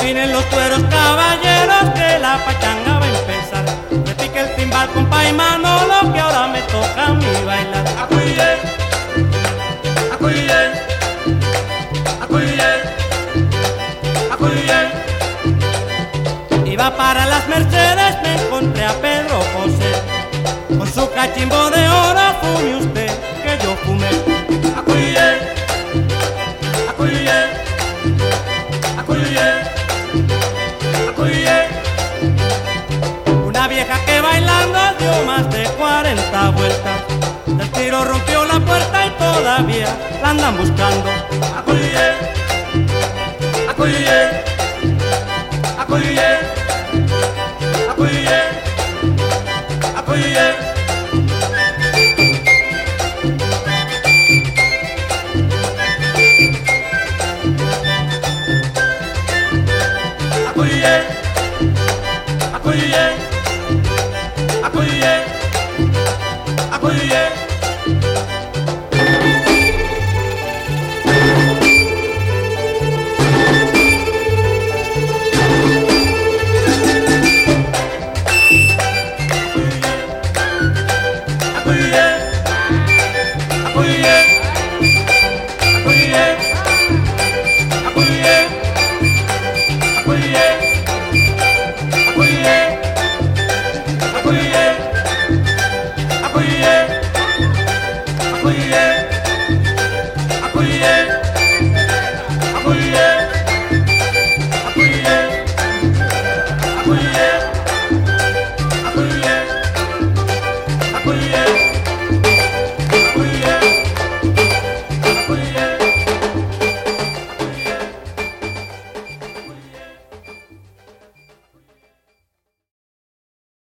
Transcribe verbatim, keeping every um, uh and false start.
Afinen los cueros, caballeros, que la pachanga va a empezar. Repique el timbal, compa y Manolo, que ahora me toca a mí bailar. Acuye, acuye, acuye, acuye. Iba para las Mercedes, me encontré a Pedro José. Con su cachimbo de oro, fume usted, que yo fumé. Acuye, acuye, acuye, acuye. Una vieja que bailando dio más de cuarenta vueltas. Del tiro rompió la puerta y todavía la andan buscando. Acuye, acuye, acuye, acuye, acuye. Acuye, acuye, acuye, acuye. Yeah.